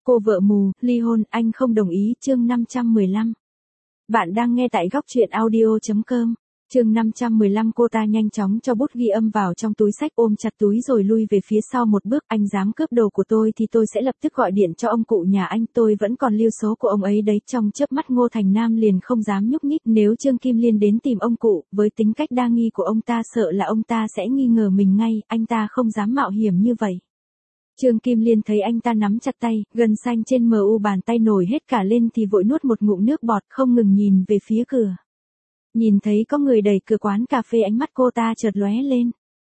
Cô vợ mù, ly hôn, anh không đồng ý, chương 515. Bạn đang nghe tại góc truyện audio.com. Chương 515. Cô ta nhanh chóng cho bút ghi âm vào trong túi xách, ôm chặt túi rồi lui về phía sau một bước. Anh dám cướp đồ của tôi thì tôi sẽ lập tức gọi điện cho ông cụ nhà anh, tôi vẫn còn lưu số của ông ấy đấy. Trong chớp mắt Ngô Thành Nam liền không dám nhúc nhích. Nếu Trương Kim Liên đến tìm ông cụ, với tính cách đa nghi của ông ta, sợ là ông ta sẽ nghi ngờ mình ngay, anh ta không dám mạo hiểm như vậy. Trương Kim Liên thấy anh ta nắm chặt tay, gân xanh trên mu bàn tay nổi hết cả lên thì vội nuốt một ngụm nước bọt, không ngừng nhìn về phía cửa. Nhìn thấy có người đẩy cửa quán cà phê, ánh mắt cô ta chợt lóe lên.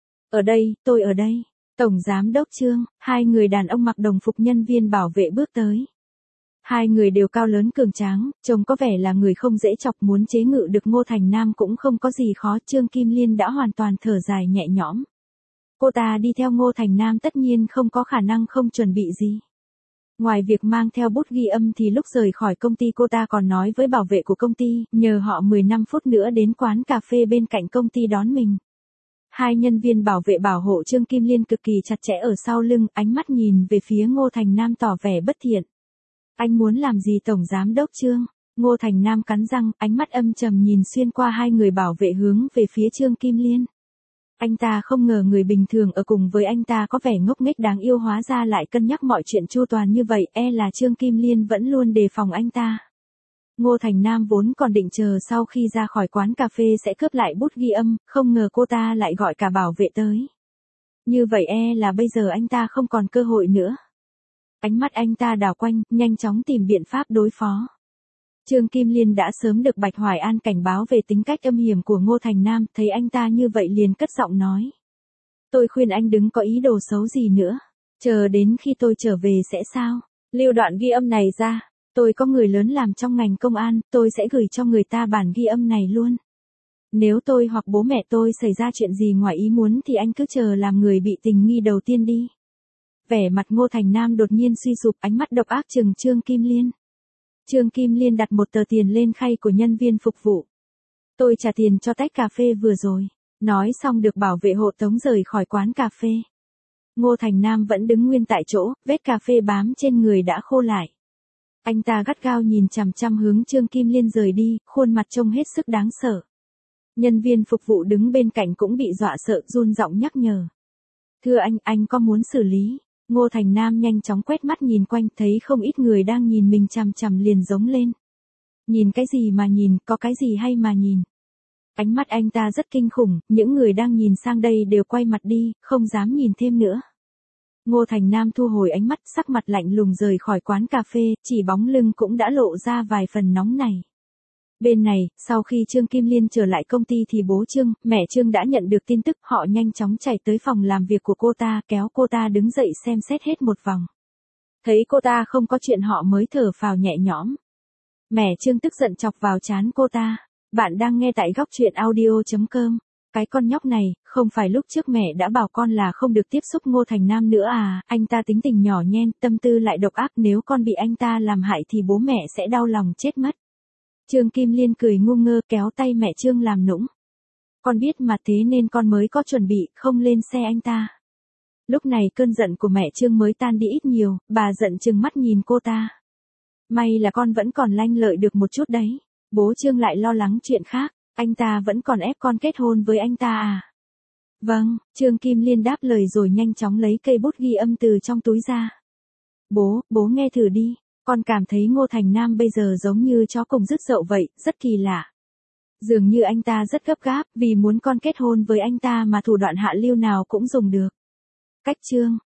Ở đây, tôi ở đây. Tổng giám đốc Trương, hai người đàn ông mặc đồng phục nhân viên bảo vệ bước tới. Hai người đều cao lớn cường tráng, trông có vẻ là người không dễ chọc, muốn chế ngự được Ngô Thành Nam cũng không có gì khó. Trương Kim Liên đã hoàn toàn thở dài nhẹ nhõm. Cô ta đi theo Ngô Thành Nam tất nhiên không có khả năng không chuẩn bị gì. Ngoài việc mang theo bút ghi âm thì lúc rời khỏi công ty cô ta còn nói với bảo vệ của công ty, nhờ họ 15 phút nữa đến quán cà phê bên cạnh công ty đón mình. Hai nhân viên bảo vệ bảo hộ Trương Kim Liên cực kỳ chặt chẽ ở sau lưng, ánh mắt nhìn về phía Ngô Thành Nam tỏ vẻ bất thiện. Anh muốn làm gì tổng giám đốc Trương? Ngô Thành Nam cắn răng, ánh mắt âm trầm nhìn xuyên qua hai người bảo vệ hướng về phía Trương Kim Liên. Anh ta không ngờ người bình thường ở cùng với anh ta có vẻ ngốc nghếch đáng yêu, hóa ra lại cân nhắc mọi chuyện chu toàn như vậy, là Trương Kim Liên vẫn luôn đề phòng anh ta. Ngô Thành Nam vốn còn định chờ sau khi ra khỏi quán cà phê sẽ cướp lại bút ghi âm, không ngờ cô ta lại gọi cả bảo vệ tới. Như vậy là bây giờ anh ta không còn cơ hội nữa. Ánh mắt anh ta đảo quanh, nhanh chóng tìm biện pháp đối phó. Trương Kim Liên đã sớm được Bạch Hoài An cảnh báo về tính cách âm hiểm của Ngô Thành Nam, thấy anh ta như vậy liền cất giọng nói. Tôi khuyên anh đừng có ý đồ xấu gì nữa, chờ đến khi tôi trở về sẽ sao, lưu đoạn ghi âm này ra, tôi có người lớn làm trong ngành công an, tôi sẽ gửi cho người ta bản ghi âm này luôn. Nếu tôi hoặc bố mẹ tôi xảy ra chuyện gì ngoài ý muốn thì anh cứ chờ làm người bị tình nghi đầu tiên đi. Vẻ mặt Ngô Thành Nam đột nhiên suy sụp, ánh mắt độc ác trừng Trương Kim Liên. Trương Kim Liên đặt một tờ tiền lên khay của nhân viên phục vụ. Tôi trả tiền cho tách cà phê vừa rồi. Nói xong được bảo vệ hộ tống rời khỏi quán cà phê. Ngô Thành Nam vẫn đứng nguyên tại chỗ, vết cà phê bám trên người đã khô lại. Anh ta gắt gao nhìn chằm chằm hướng Trương Kim Liên rời đi, khuôn mặt trông hết sức đáng sợ. Nhân viên phục vụ đứng bên cạnh cũng bị dọa sợ, run giọng nhắc nhở. Thưa anh có muốn xử lý? Ngô Thành Nam nhanh chóng quét mắt nhìn quanh, thấy không ít người đang nhìn mình chằm chằm liền giống lên. Nhìn cái gì mà nhìn, có cái gì hay mà nhìn. Ánh mắt anh ta rất kinh khủng, những người đang nhìn sang đây đều quay mặt đi, không dám nhìn thêm nữa. Ngô Thành Nam thu hồi ánh mắt, sắc mặt lạnh lùng rời khỏi quán cà phê, chỉ bóng lưng cũng đã lộ ra vài phần nóng nảy. Bên này, sau khi Trương Kim Liên trở lại công ty thì bố Trương, mẹ Trương đã nhận được tin tức, họ nhanh chóng chạy tới phòng làm việc của cô ta, kéo cô ta đứng dậy xem xét hết một vòng. Thấy cô ta không có chuyện họ mới thở phào nhẹ nhõm. Mẹ Trương tức giận chọc vào trán cô ta. Bạn đang nghe tại góc truyện audio.com. Cái con nhóc này, không phải lúc trước mẹ đã bảo con là không được tiếp xúc Ngô Thành Nam nữa à, anh ta tính tình nhỏ nhen, tâm tư lại độc ác, nếu con bị anh ta làm hại thì bố mẹ sẽ đau lòng chết mất. Trương Kim Liên cười ngu ngơ kéo tay mẹ Trương làm nũng. Con biết mà, thế nên con mới có chuẩn bị, không lên xe anh ta. Lúc này cơn giận của mẹ Trương mới tan đi ít nhiều, bà giận trừng mắt nhìn cô ta. May là con vẫn còn lanh lợi được một chút đấy. Bố Trương lại lo lắng chuyện khác, anh ta vẫn còn ép con kết hôn với anh ta à? Vâng, Trương Kim Liên đáp lời rồi nhanh chóng lấy cây bút ghi âm từ trong túi ra. Bố nghe thử đi. Con cảm thấy Ngô Thành Nam bây giờ giống như chó cùng rứt dậu vậy, rất kỳ lạ. Dường như anh ta rất gấp gáp, vì muốn con kết hôn với anh ta mà thủ đoạn hạ lưu nào cũng dùng được. Cách Trương,